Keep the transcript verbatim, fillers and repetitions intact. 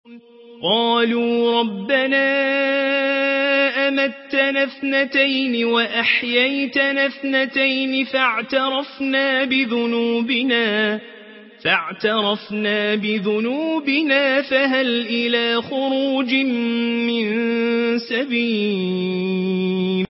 قالوا ربنا أمتنا اثنتين وأحييتنا اثنتين فاعترفنا بذنوبنا فاعترفنا بذنوبنا فهل إلى خروج من سبيل